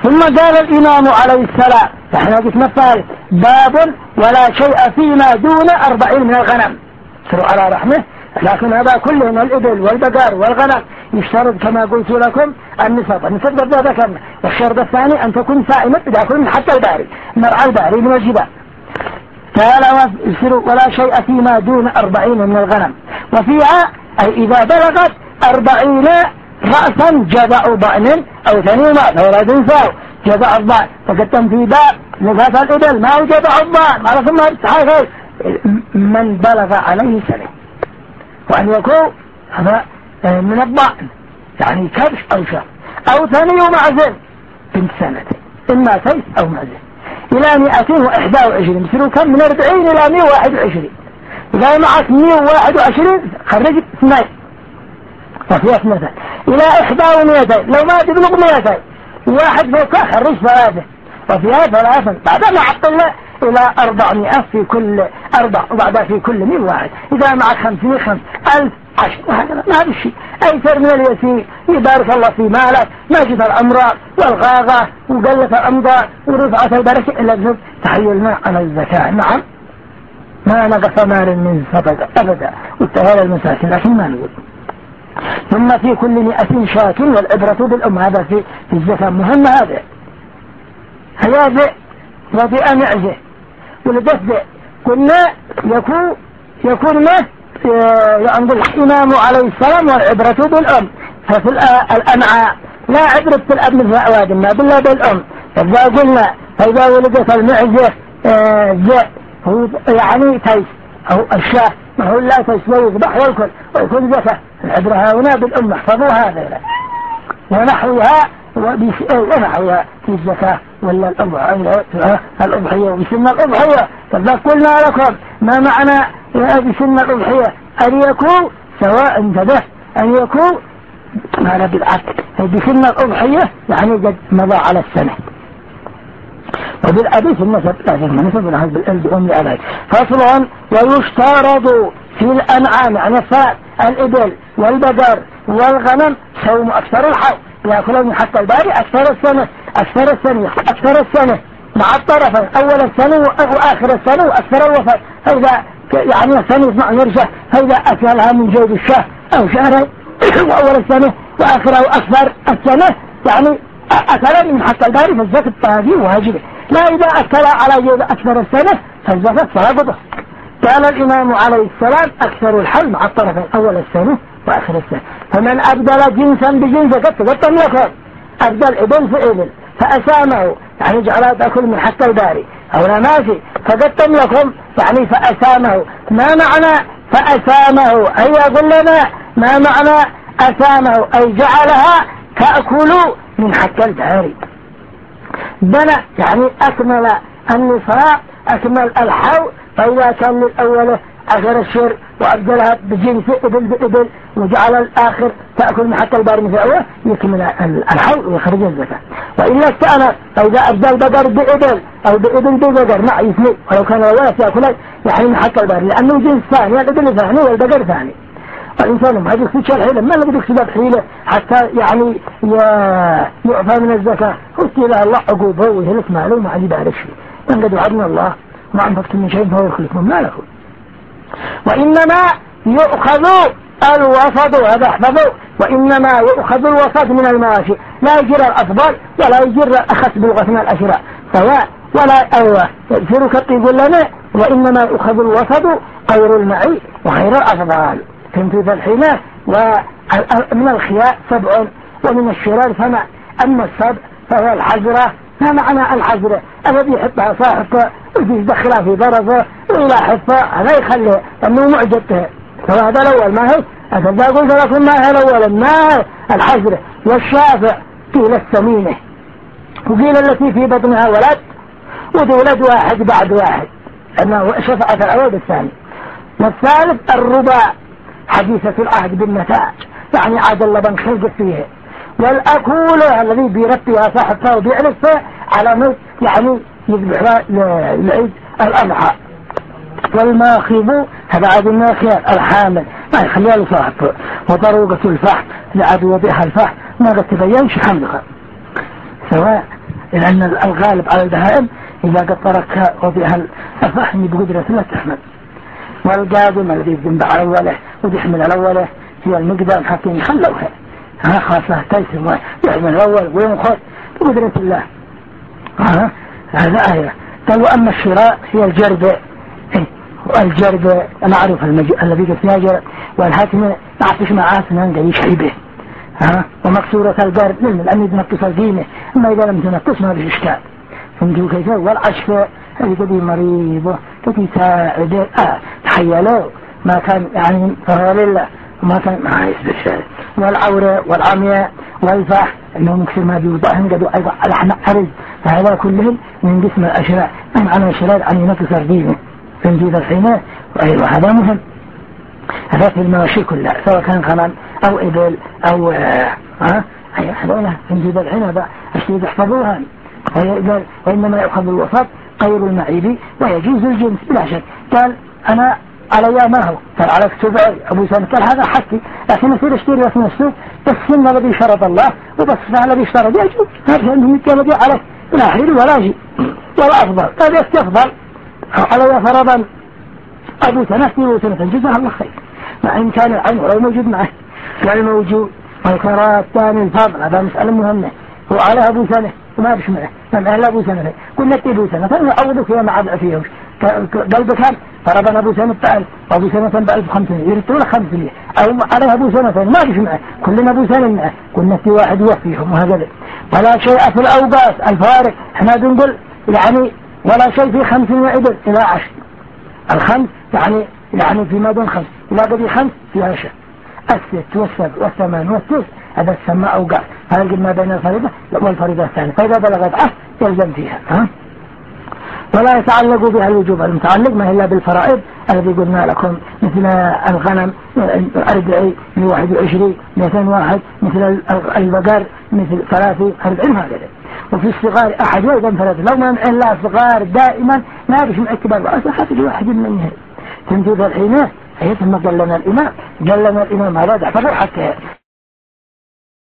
ثم قال الإمام عليه السلام، احنا قسم الثالث: باب ولا شيء فيما دون 40 من الغنم. سروا على رحمه. لكن هذا كله من الإبل والبقر والغنم يشترط كما قلت لكم النسب قد ذكرنا. والشرط الثاني أن تكون سائمة تأكل من حتى الباري، مرعى الباري من الجبال. قال ولا شيء فيما دون 40 من الغنم. وفيها أي إذا بلغت 40 رأسا جذع ضأن أو ثنيمة فلا تنسوا جذع الضأن. فقدتم في باب نفاة الإبل ما هو جذع الضأن ما ثم استحاق من بلغ عليه سنة، وأن يكون هذا من الضأن يعني كبش أو شاة أو ثني معزل بنت سنة، إما كيس أو معزل، إلى 221. يصيروا كم من 40 إلى 121. إذا معك 121 خرجت 2 وفيها 2 إلى 1 لو ما تبلغ 200 واحد فوقها خرج 3 وفيها 3 بعدها عطل إلى 400 في كل 4 وبعدها في كل 100 واحد. إذا معك 500 1000 10 وهكذا ما هذا الشيء أيسر من اليسير. يبارك الله في مالك، ما جت الأمراض والغاغة وقلة الأمضاء ورفعت البركة إلا بسبب تحيل الماء على الزكاة. نعم ما نقص مال من صدقة أبدا والتهال المساكين، لكن ما نقول. ثم في كل 100 شاة والعبرة بالأم. هذا في الزكاة مهم. هذا هيا وضع معزة ولدفع كنا يكون ما ينظر الإمام عليه السلام والعبرة بالأم. ففي الأنعاء لا عبرة الأب من الأواد ما بالله بالأم. فإذا قلنا فإذا ولدت المعزة هو يعني تيس أو الشاه ما هو لا تيس ويذبح ويكل ويكون زكاة. العبرة هنا بالأم احفظوا هذا ونحوها في الزكاة ولا الأضحية وبسن الأضحية. فذا قلنا لكم ما معنى بسن الأضحية أن يكون سواء انتبه أن يكون ما بالعكس بسن الأضحية يعني قد مضى على السنة. وبالأبيث النسب لازم نسب العهد بالألد عليه. فصل ويشترط في الأنعام يعني الإبل والبقر والغنم صوم أكثر الحول يأكلون حتى الباري أكثر السنة مع الطرفين أول السنة وآخر السنة وأكثر الوفاة. هذا يعني السنة يسمع يرجع هذا أكلها من جيب الشاه أو شهرين وأول السنة وآخره وأكثر السنة يعني أكل من حتى الباري فالزكاة الطهادي واجبة. لا إذا أكل على جيب أكثر السنة فالزكاة فرابطه. قال الإمام عليه السلام أكثر الحل مع الطرفين أول السنة وآخر السنة. فمن أبدل جنسا بجنس قد يكون أبدل إبل في إبل فأسامه يعني جعلها تأكل من حتى الباري أو لا ماشي فقد تملكهم يعني فأسامه. ما معنى فأسامه؟ أي يقول لنا ما معنى أسامه؟ أي جعلها تأكل من حتى الباري. بنى يعني أكمل النصاب أكمل الحول. فإذا كان للأول أخر الشر وأبدلها بجنس إبل بإبل وجعل الآخر تأكل من حتى الباري مثل يكمل الحول ويخرج الزكاة. وإلا استأنف فإذا أبدل بقر بإبل أو بإبل ببقر مع يثني ولو كان الولد يأكل يعني من حتى الباري لأنه جنس ثاني الإبل ثاني والبقر ثاني. والإنسان ما يكسبش الحيلة ما لقد يكسب حيلة حتى يعني يعفى من الزكاة. قلت له الله عقوبه ويهلك ماله وما عندي بارك شيء من قد وعدنا الله ما أنفقت من شيء فهو يخلفه ما له. وإنما يؤخذ الوسط هذا احفظوا. وإنما يؤخذ الوسط من المواشي لا يجر الأفضل ولا يجر الأخص بلغة من الأشراء سواء ولا أيوة يصير كالطيب لنا. وإنما يؤخذ الوسط غير المعي وغير الأفضل. كنت الحين ومن الخياء 7 ومن الشرار 8. أما السبع فهو الحجرة. ما معنى الحجرة؟ الذي يحطها صاحبه ويدخلها في درجة وإلى حفة هذا يخليه أنه معجبته. فهذا الأول ما هي أتبدا قلت لكم ما هي الأول ما هي الحجرة. والشافع قيل السمينة وقيل التي في بطنها ولد وتولد واحد بعد واحد أنه شفعة الأول الثاني. والثالث الرباع حديثة العهد بالنتاج يعني عاد اللبن خلق فيه. والأكولة الذي بيرتبها صاحبها وبيعرفها على موت يعني يذبحها لعيد الأضحى. والماخذ هذا عاد الناخية الحامل ما يخليها لصاحبه. وضروقة الفحم لعاد وضعها الفحم ما قد تبينش حملها سواء لأن الغالب على البهائم إذا قد ترك وضعها الفحم بقدرة لا تحمل. والقادم الذي يقدم على أوله ويحمل على أوله هي المقدام حقين خلوها خاصة تيسم ويحمل الأول وينخذ بقدرة الله. هذا آية. قال وأما الشراء هي الجرد. الجرد معروف الذي قد يجر والحاكم نعطش معاه سنان قيش حيبه ومكسورة الجرد لأن يتنقص الدينه. أما إذا لم تنقص ما فيش إشكال. فهمتوا كيف؟ والعشفاء هذه قد مريضة قد يساعد تحيلوا ما كان يعني فرغ لله وما كان معاه يسبش. والعورة والعمياء والفح أنهم يكسر ما بيوضعهم قدوا أيضا لحم عرض. فهذا كلهم من قسم الأشراء من على الشراء عن ينقص دينه. فهمتوا الحين؟ وهذا مهم. هذا في المواشي كلها سواء كان غنم أو إبل أو هذا فهمتوا الحين؟ هذا أشياء يحفظوها. وإنما يأخذ الوسط غير المعيب ويجوز الجنس بلا شك. قال أنا علي ما هو قال على كتبعي أبو سنة قال هذا حكي لكن يصير اشتري في السوق السنة الذي شرط الله وبس الذي اشترط يجوز هذا أنه يتكلم عليه لا حيل ولا شيء ولا أفضل. قال يستفضل علي فرضا أبو سنة جزاه الله خير مع إن كان العين ولو موجود معه يعني موجود والقراءة الثاني الفضل هذا مسألة مهمة. هو على أبو سنة وما بش معه من أهل أبو سنة كنا أبو سنة فنعوضك يا مع ضعفيهم قلب كان فرضا أبو سنة أبو سنة ب1500 يرتون 500 أو على أبو سنة ما بش معه كلنا أبو سنة معه كنا في واحد يوفيهم وهكذا. ولا شيء في الأوباس الفارق احنا بنقول يعني ولا شيء في 500 إبل إلى 10 الخمس يعني فيما دون 5 إلى قبل 5 في 10 الست والسبع والثمان والتسع هذا تسمى أوقات. هذا ما بين الفريضة والفريضة الثانية فإذا بلغت 10 يلزم فيها ولا يتعلق بها الوجوب المتعلق ما إلا بالفرائض الذي قلنا لكم مثل الغنم 40 21 201 مثل البقر مثل 30 40 هكذا. وفي الصغار أحد وإذا انفرد لو ما إلا الصغار دائما ما بيسمع كبار رأسه حتى واحد منهم. تنتظر الحين هي ثم قال لنا الإمام هذا دعفه حتى